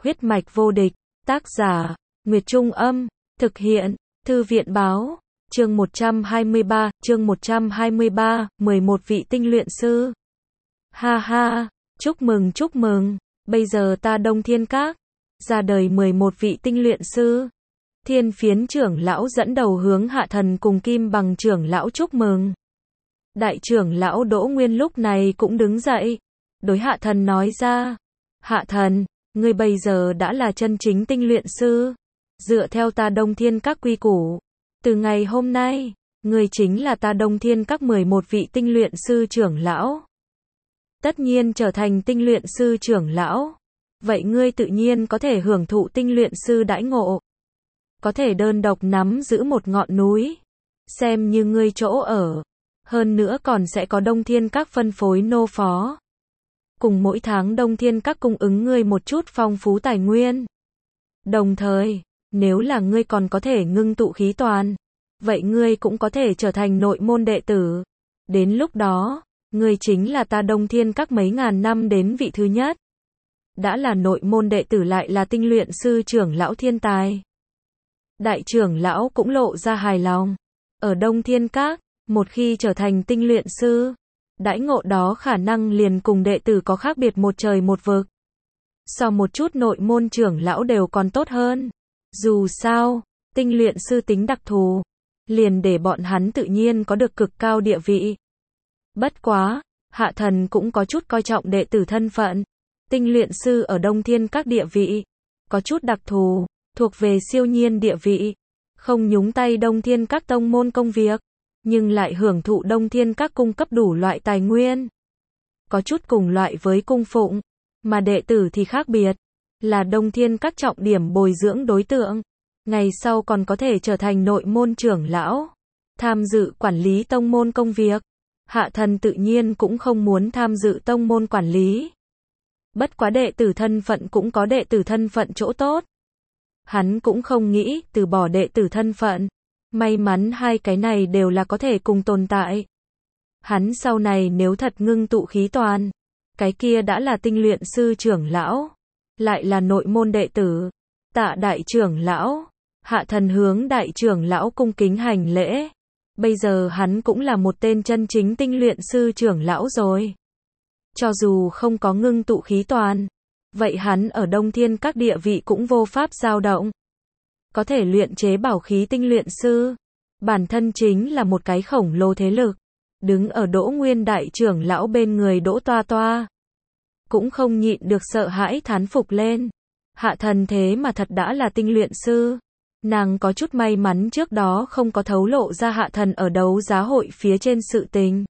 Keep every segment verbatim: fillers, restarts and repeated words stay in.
Huyết mạch vô địch, tác giả, Nguyệt Trung Âm, thực hiện, Thư viện Báo, chương một trăm hai mươi ba, chương một trăm hai mươi ba, mười một vị tinh luyện sư. Ha ha, chúc mừng chúc mừng, bây giờ ta Đông Thiên Các, ra đời mười một vị tinh luyện sư. Thiên Phiến trưởng lão dẫn đầu hướng Hạ Thần cùng Kim Bằng trưởng lão chúc mừng. Đại trưởng lão Đỗ Nguyên lúc này cũng đứng dậy, đối Hạ Thần nói ra, Hạ Thần, ngươi bây giờ đã là chân chính tinh luyện sư, dựa theo ta Đông Thiên Các quy củ, từ ngày hôm nay, ngươi chính là ta Đông Thiên Các mười một vị tinh luyện sư trưởng lão. Tất nhiên trở thành tinh luyện sư trưởng lão, vậy ngươi tự nhiên có thể hưởng thụ tinh luyện sư đãi ngộ, có thể đơn độc nắm giữ một ngọn núi, xem như ngươi chỗ ở, hơn nữa còn sẽ có Đông Thiên Các phân phối nô phó, cùng mỗi tháng Đông Thiên Các cung ứng ngươi một chút phong phú tài nguyên. Đồng thời, nếu là ngươi còn có thể ngưng tụ khí toàn, vậy ngươi cũng có thể trở thành nội môn đệ tử. Đến lúc đó, ngươi chính là ta Đông Thiên Các mấy ngàn năm đến vị thứ nhất. Đã là nội môn đệ tử lại là tinh luyện sư trưởng lão thiên tài. Đại trưởng lão cũng lộ ra hài lòng. Ở Đông Thiên Các, một khi trở thành tinh luyện sư, đãi ngộ đó khả năng liền cùng đệ tử có khác biệt một trời một vực. So một chút nội môn trưởng lão đều còn tốt hơn. Dù sao, tinh luyện sư tính đặc thù, liền để bọn hắn tự nhiên có được cực cao địa vị. Bất quá, Hạ Thần cũng có chút coi trọng đệ tử thân phận. Tinh luyện sư ở Đông Thiên Các địa vị, có chút đặc thù, thuộc về siêu nhiên địa vị, không nhúng tay Đông Thiên Các tông môn công việc, nhưng lại hưởng thụ Đông Thiên Các cung cấp đủ loại tài nguyên. Có chút cùng loại với cung phụng, mà đệ tử thì khác biệt, là Đông Thiên Các trọng điểm bồi dưỡng đối tượng, ngày sau còn có thể trở thành nội môn trưởng lão, tham dự quản lý tông môn công việc. Hạ Thần tự nhiên cũng không muốn tham dự tông môn quản lý. Bất quá đệ tử thân phận cũng có đệ tử thân phận chỗ tốt. Hắn cũng không nghĩ từ bỏ đệ tử thân phận. May mắn hai cái này đều là có thể cùng tồn tại. Hắn sau này nếu thật ngưng tụ khí toàn, cái kia đã là tinh luyện sư trưởng lão, lại là nội môn đệ tử. Tạ đại trưởng lão. Hạ Thần hướng đại trưởng lão cung kính hành lễ. Bây giờ hắn cũng là một tên chân chính tinh luyện sư trưởng lão rồi. Cho dù không có ngưng tụ khí toàn, vậy hắn ở Đông Thiên Các địa vị cũng vô pháp dao động. Có thể luyện chế bảo khí tinh luyện sư, bản thân chính là một cái khổng lồ thế lực. Đứng ở Đỗ Nguyên đại trưởng lão bên người Đỗ Toa Toa, cũng không nhịn được sợ hãi thán phục lên. Hạ Thần thế mà thật đã là tinh luyện sư. Nàng có chút may mắn trước đó không có thấu lộ ra Hạ Thần ở đấu giá hội phía trên sự tình.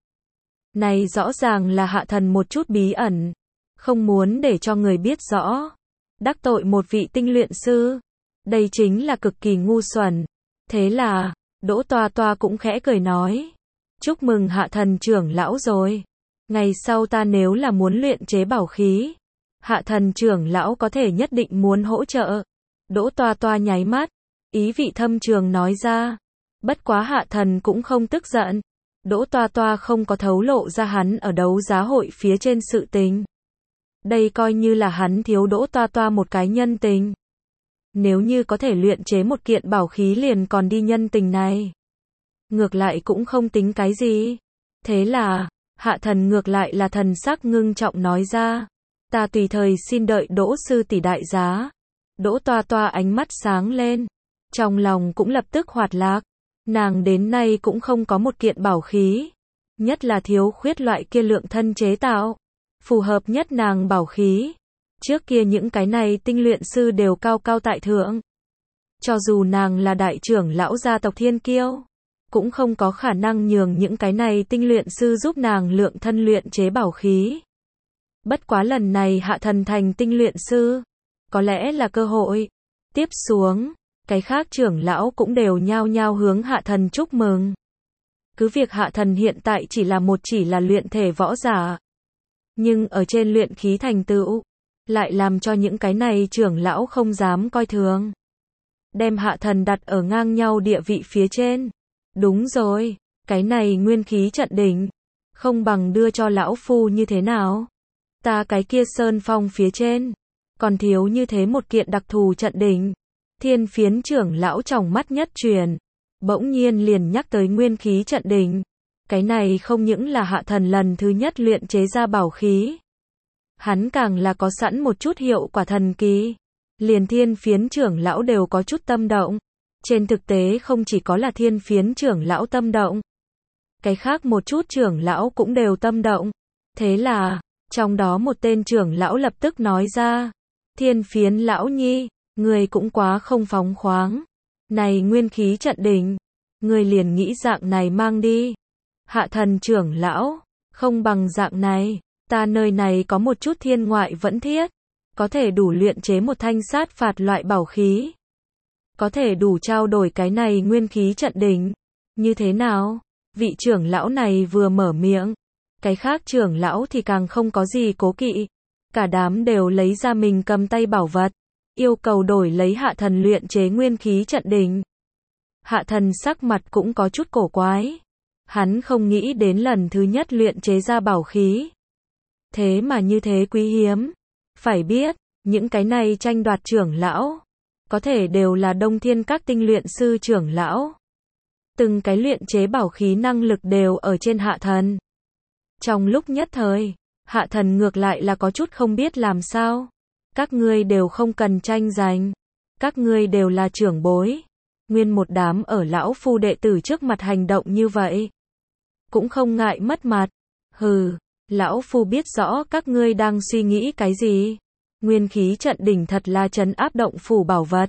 Này rõ ràng là Hạ Thần một chút bí ẩn, không muốn để cho người biết rõ. Đắc tội một vị tinh luyện sư, đây chính là cực kỳ ngu xuẩn. Thế là, Đỗ Toa Toa cũng khẽ cười nói, chúc mừng Hạ Thần trưởng lão rồi. Ngày sau ta nếu là muốn luyện chế bảo khí, Hạ Thần trưởng lão có thể nhất định muốn hỗ trợ. Đỗ Toa Toa nháy mắt, ý vị thâm trường nói ra. Bất quá Hạ Thần cũng không tức giận. Đỗ Toa Toa không có thấu lộ ra hắn ở đấu giá hội phía trên sự tình. Đây coi như là hắn thiếu Đỗ Toa Toa một cái nhân tình. Nếu như có thể luyện chế một kiện bảo khí liền còn đi nhân tình này, ngược lại cũng không tính cái gì. Thế là, Hạ Thần ngược lại là thần sắc ngưng trọng nói ra, ta tùy thời xin đợi Đỗ sư tỷ đại giá. Đỗ Toa Toa ánh mắt sáng lên, trong lòng cũng lập tức hoạt lạc. Nàng đến nay cũng không có một kiện bảo khí, nhất là thiếu khuyết loại kia lượng thân chế tạo, phù hợp nhất nàng bảo khí. Trước kia những cái này tinh luyện sư đều cao cao tại thượng. Cho dù nàng là đại trưởng lão gia tộc Thiên Kiêu, cũng không có khả năng nhường những cái này tinh luyện sư giúp nàng lượng thân luyện chế bảo khí. Bất quá lần này Hạ Thần thành tinh luyện sư, có lẽ là cơ hội. Tiếp xuống, cái khác trưởng lão cũng đều nhao nhao hướng Hạ Thần chúc mừng. Cứ việc Hạ Thần hiện tại chỉ là một chỉ là luyện thể võ giả, nhưng ở trên luyện khí thành tựu, lại làm cho những cái này trưởng lão không dám coi thường. Đem Hạ Thần đặt ở ngang nhau địa vị phía trên. Đúng rồi, cái này nguyên khí trận đỉnh, không bằng đưa cho lão phu như thế nào? Ta cái kia sơn phong phía trên, còn thiếu như thế một kiện đặc thù trận đỉnh. Thiên Phiến trưởng lão trong mắt nhất truyền, bỗng nhiên liền nhắc tới nguyên khí trận đỉnh. Cái này không những là Hạ Thần lần thứ nhất luyện chế ra bảo khí. Hắn càng là có sẵn một chút hiệu quả thần kỳ. Liền Thiên Phiến trưởng lão đều có chút tâm động. Trên thực tế không chỉ có là Thiên Phiến trưởng lão tâm động. Cái khác một chút trưởng lão cũng đều tâm động. Thế là, trong đó một tên trưởng lão lập tức nói ra. Thiên Phiến lão nhi, người cũng quá không phóng khoáng. Này nguyên khí trận đỉnh, người liền nghĩ dạng này mang đi. Hạ Thần trưởng lão, không bằng dạng này, ta nơi này có một chút thiên ngoại vẫn thiết. Có thể đủ luyện chế một thanh sát phạt loại bảo khí. Có thể đủ trao đổi cái này nguyên khí trận đỉnh. Như thế nào? Vị trưởng lão này vừa mở miệng. Cái khác trưởng lão thì càng không có gì cố kỵ. Cả đám đều lấy ra mình cầm tay bảo vật. Yêu cầu đổi lấy Hạ Thần luyện chế nguyên khí trận đỉnh. Hạ Thần sắc mặt cũng có chút cổ quái. Hắn không nghĩ đến lần thứ nhất luyện chế ra bảo khí. Thế mà như thế quý hiếm. Phải biết, những cái này tranh đoạt trưởng lão. Có thể đều là Đông Thiên các tinh luyện sư trưởng lão. Từng cái luyện chế bảo khí năng lực đều ở trên Hạ Thần. Trong lúc nhất thời, Hạ Thần ngược lại là có chút không biết làm sao. Các ngươi đều không cần tranh giành. Các ngươi đều là trưởng bối. Nguyên một đám ở lão phu đệ tử trước mặt hành động như vậy. Cũng không ngại mất mặt. Hừ, lão phu biết rõ các ngươi đang suy nghĩ cái gì. Nguyên khí trận đỉnh thật là trấn áp động phủ bảo vật.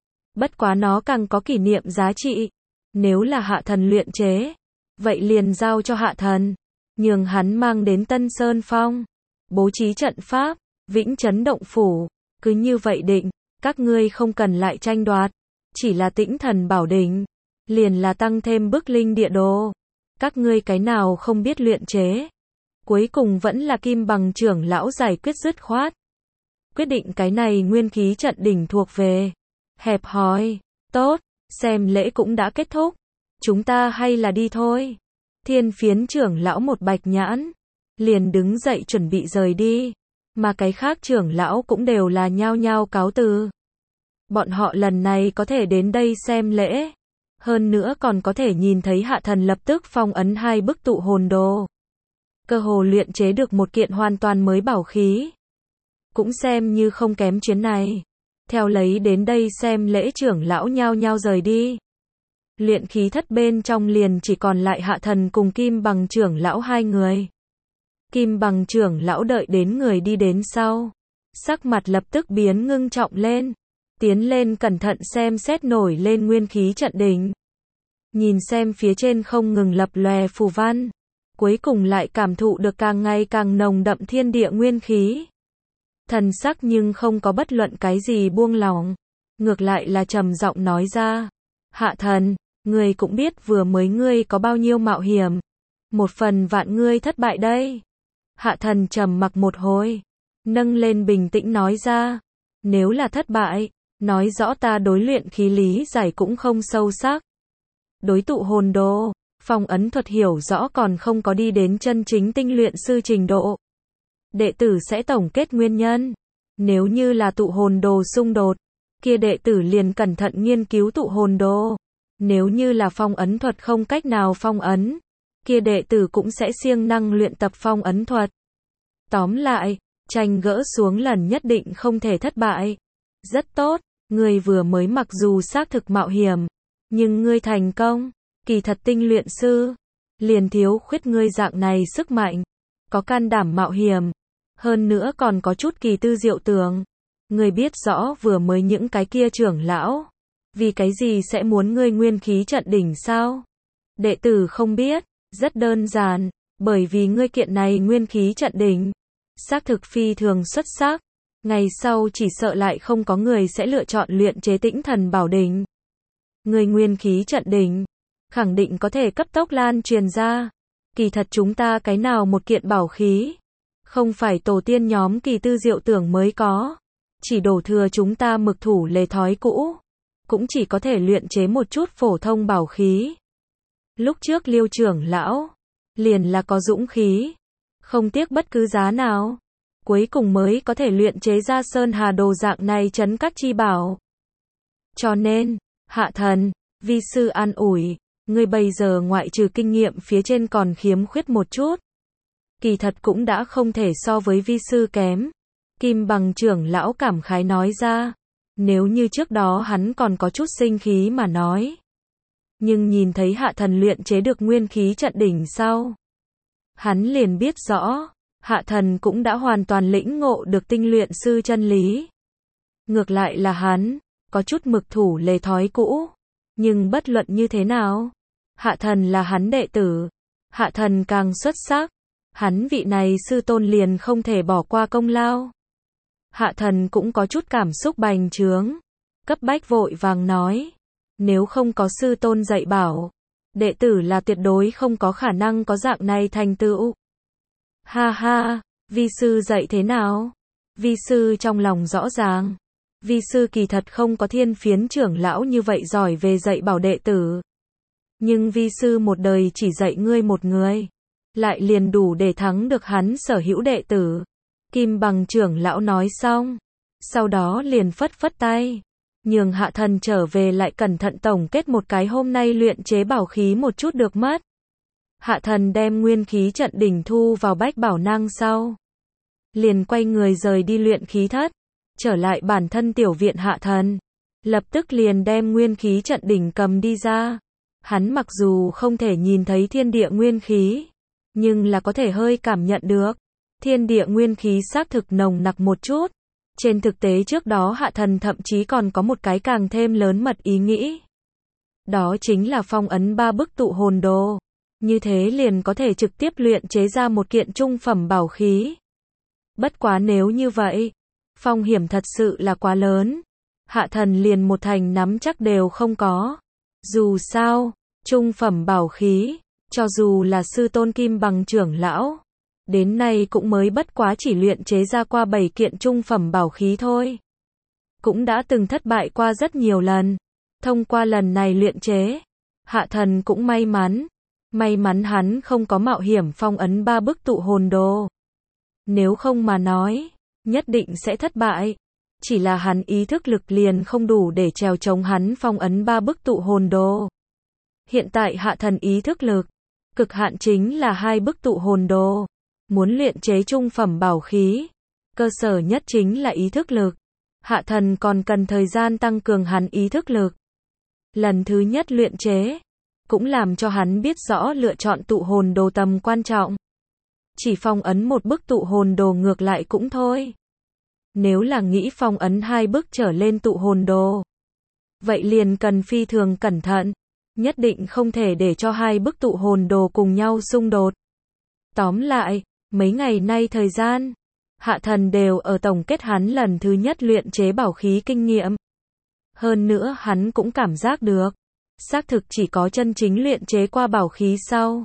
Bất quá nó càng có kỷ niệm giá trị. Nếu là Hạ Thần luyện chế, vậy liền giao cho Hạ Thần. Nhường hắn mang đến Tân Sơn Phong. Bố trí trận pháp, vĩnh trấn động phủ. Cứ như vậy định, các ngươi không cần lại tranh đoạt. Chỉ là Tĩnh Thần bảo đỉnh. Liền là tăng thêm bức linh địa đồ. Các ngươi cái nào không biết luyện chế. Cuối cùng vẫn là Kim Bằng trưởng lão giải quyết dứt khoát. Quyết định cái này nguyên khí trận đỉnh thuộc về. Hẹp hòi. Tốt, xem lễ cũng đã kết thúc. Chúng ta hay là đi thôi. Thiên Phiến trưởng lão một bạch nhãn. Liền đứng dậy chuẩn bị rời đi. Mà cái khác trưởng lão cũng đều là nhao nhao cáo từ. Bọn họ lần này có thể đến đây xem lễ. Hơn nữa còn có thể nhìn thấy Hạ Thần lập tức phong ấn hai bức tụ hồn đồ. Cơ hồ luyện chế được một kiện hoàn toàn mới bảo khí. Cũng xem như không kém chuyến này. Theo lấy đến đây xem lễ trưởng lão nhao nhao rời đi. Luyện khí thất bên trong liền chỉ còn lại Hạ Thần cùng Kim Bằng trưởng lão hai người. Kim Bằng trưởng lão đợi đến người đi đến sau. Sắc mặt lập tức biến ngưng trọng lên. Tiến lên cẩn thận xem xét nổi lên nguyên khí trận đỉnh. Nhìn xem phía trên không ngừng lập lòe phù văn. Cuối cùng lại cảm thụ được càng ngày càng nồng đậm thiên địa nguyên khí. Thần sắc nhưng không có bất luận cái gì buông lỏng. Ngược lại là trầm giọng nói ra. Hạ Thần, ngươi cũng biết vừa mới ngươi có bao nhiêu mạo hiểm. Một phần vạn ngươi thất bại đây. Hạ Thần trầm mặc một hồi. Nâng lên bình tĩnh nói ra. Nếu là thất bại, nói rõ ta đối luyện khí lý giải cũng không sâu sắc. Đối tụ hồn đồ, phong ấn thuật hiểu rõ còn không có đi đến chân chính tinh luyện sư trình độ. Đệ tử sẽ tổng kết nguyên nhân. Nếu như là tụ hồn đồ xung đột, kia đệ tử liền cẩn thận nghiên cứu tụ hồn đồ. Nếu như là phong ấn thuật không cách nào phong ấn, kia đệ tử cũng sẽ siêng năng luyện tập phong ấn thuật. Tóm lại, tranh gỡ xuống lần nhất định không thể thất bại. Rất tốt, ngươi vừa mới mặc dù xác thực mạo hiểm, nhưng ngươi thành công. Kỳ thật tinh luyện sư, liền thiếu khuyết ngươi dạng này sức mạnh, có can đảm mạo hiểm, hơn nữa còn có chút kỳ tư diệu tưởng. Ngươi biết rõ vừa mới những cái kia trưởng lão, vì cái gì sẽ muốn ngươi nguyên khí trận đỉnh sao? Đệ tử không biết, rất đơn giản, bởi vì ngươi kiện này nguyên khí trận đỉnh, xác thực phi thường xuất sắc. Ngày sau chỉ sợ lại không có người sẽ lựa chọn luyện chế Tĩnh Thần bảo đỉnh. Ngươi nguyên khí trận đỉnh, khẳng định có thể cấp tốc lan truyền ra. Kỳ thật chúng ta cái nào một kiện bảo khí, không phải tổ tiên nhóm kỳ tư diệu tưởng mới có. Chỉ đổ thừa chúng ta mực thủ lề thói cũ. Cũng chỉ có thể luyện chế một chút phổ thông bảo khí. Lúc trước Liêu trưởng lão, liền là có dũng khí. Không tiếc bất cứ giá nào. cuối cùng mới có thể luyện chế ra sơn hà đồ dạng này trấn các chi bảo. Cho nên, Hạ Thần, vi sư an ủi, ngươi bây giờ ngoại trừ kinh nghiệm phía trên còn khiếm khuyết một chút. Kỳ thật cũng đã không thể so với vi sư kém. Kim Bằng trưởng lão cảm khái nói ra. Nếu như trước đó hắn còn có chút sinh khí mà nói. Nhưng nhìn thấy Hạ Thần luyện chế được nguyên khí trận đỉnh sau. Hắn liền biết rõ, Hạ Thần cũng đã hoàn toàn lĩnh ngộ được tinh luyện sư chân lý. Ngược lại là hắn, có chút mực thủ lề thói cũ. Nhưng bất luận như thế nào, Hạ Thần là hắn đệ tử. Hạ Thần càng xuất sắc, hắn vị này sư tôn liền không thể bỏ qua công lao. Hạ Thần cũng có chút cảm xúc bành trướng, cấp bách vội vàng nói, nếu không có sư tôn dạy bảo, đệ tử là tuyệt đối không có khả năng có dạng này thành tựu. Ha ha, vi sư dạy thế nào? Vi sư trong lòng rõ ràng, vi sư kỳ thật không có Thiên Phiến trưởng lão như vậy giỏi về dạy bảo đệ tử. Nhưng vi sư một đời chỉ dạy ngươi một người, lại liền đủ để thắng được hắn sở hữu đệ tử. Kim Bằng trưởng lão nói xong, sau đó liền phất phất tay, nhường Hạ Thần trở về lại cẩn thận tổng kết một cái hôm nay luyện chế bảo khí một chút được mất. Hạ Thần đem nguyên khí trận đỉnh thu vào bách bảo nang sau, liền quay người rời đi luyện khí thất, trở lại bản thân tiểu viện Hạ Thần, lập tức liền đem nguyên khí trận đỉnh cầm đi ra. Hắn mặc dù không thể nhìn thấy thiên địa nguyên khí, nhưng là có thể hơi cảm nhận được. Thiên địa nguyên khí xác thực nồng nặc một chút. Trên thực tế trước đó Hạ Thần thậm chí còn có một cái càng thêm lớn mật ý nghĩ. Đó chính là phong ấn ba bức tụ hồn đồ. Như thế liền có thể trực tiếp luyện chế ra một kiện trung phẩm bảo khí. Bất quá nếu như vậy, phong hiểm thật sự là quá lớn. Hạ Thần liền một thành nắm chắc đều không có. Dù sao, trung phẩm bảo khí, cho dù là sư tôn Kim Bằng trưởng lão, đến nay cũng mới bất quá chỉ luyện chế ra qua bảy kiện trung phẩm bảo khí thôi. Cũng đã từng thất bại qua rất nhiều lần. Thông qua lần này luyện chế, Hạ Thần cũng may mắn. May mắn hắn không có mạo hiểm phong ấn ba bức tụ hồn đồ. Nếu không mà nói, nhất định sẽ thất bại. Chỉ là hắn ý thức lực liền không đủ để trèo chống hắn phong ấn ba bức tụ hồn đồ. Hiện tại Hạ Thần ý thức lực, cực hạn chính là hai bức tụ hồn đồ. Muốn luyện chế trung phẩm bảo khí, cơ sở nhất chính là ý thức lực. Hạ Thần còn cần thời gian tăng cường hắn ý thức lực. Lần thứ nhất luyện chế, cũng làm cho hắn biết rõ lựa chọn tụ hồn đồ tầm quan trọng. Chỉ phong ấn một bức tụ hồn đồ ngược lại cũng thôi. Nếu là nghĩ phong ấn hai bức trở lên tụ hồn đồ, vậy liền cần phi thường cẩn thận, nhất định không thể để cho hai bức tụ hồn đồ cùng nhau xung đột. Tóm lại, mấy ngày nay thời gian, Hạ Thần đều ở tổng kết hắn lần thứ nhất luyện chế bảo khí kinh nghiệm. Hơn nữa hắn cũng cảm giác được, xác thực chỉ có chân chính luyện chế qua bảo khí sau,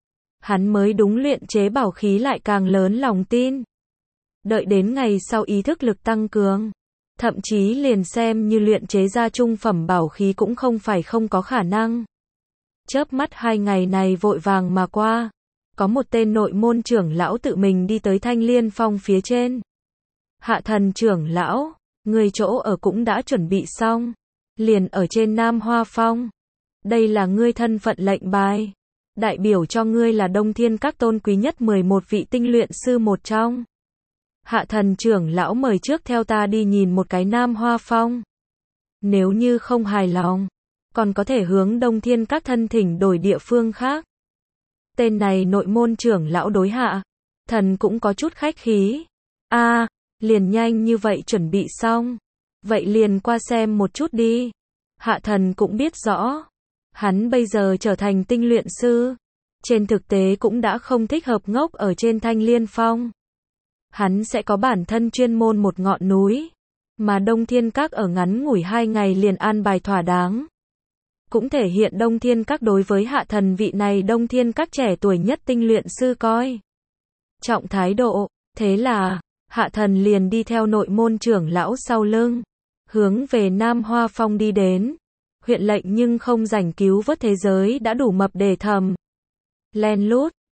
hắn mới đúng luyện chế bảo khí lại càng lớn lòng tin. Đợi đến ngày sau ý thức lực tăng cường, thậm chí liền xem như luyện chế ra trung phẩm bảo khí cũng không phải không có khả năng. Chớp mắt hai ngày này vội vàng mà qua, có một tên nội môn trưởng lão tự mình đi tới Thanh Liên Phong phía trên. Hạ Thần trưởng lão, người chỗ ở cũng đã chuẩn bị xong, liền ở trên Nam Hoa Phong. Đây là ngươi thân phận lệnh bài, đại biểu cho ngươi là Đông Thiên các tôn quý nhất mười một vị tinh luyện sư một trong. Hạ Thần trưởng lão mời trước theo ta đi nhìn một cái Nam Hoa Phong. Nếu như không hài lòng, còn có thể hướng Đông Thiên các thân thỉnh đổi địa phương khác. Tên này nội môn trưởng lão đối Hạ Thần cũng có chút khách khí. A, à, liền nhanh như vậy chuẩn bị xong. Vậy liền qua xem một chút đi. Hạ Thần cũng biết rõ, hắn bây giờ trở thành tinh luyện sư, trên thực tế cũng đã không thích hợp ngốc ở trên Thanh Liên Phong. Hắn sẽ có bản thân chuyên môn một ngọn núi, mà Đông Thiên các ở ngắn ngủi hai ngày liền an bài thỏa đáng. Cũng thể hiện Đông Thiên các đối với Hạ Thần vị này Đông Thiên các trẻ tuổi nhất tinh luyện sư coi trọng thái độ. Thế là, Hạ Thần liền đi theo nội môn trưởng lão sau lưng, hướng về Nam Hoa Phong đi đến. Huyện lệnh nhưng không rảnh cứu vớt thế giới đã đủ mập để thầm len lút,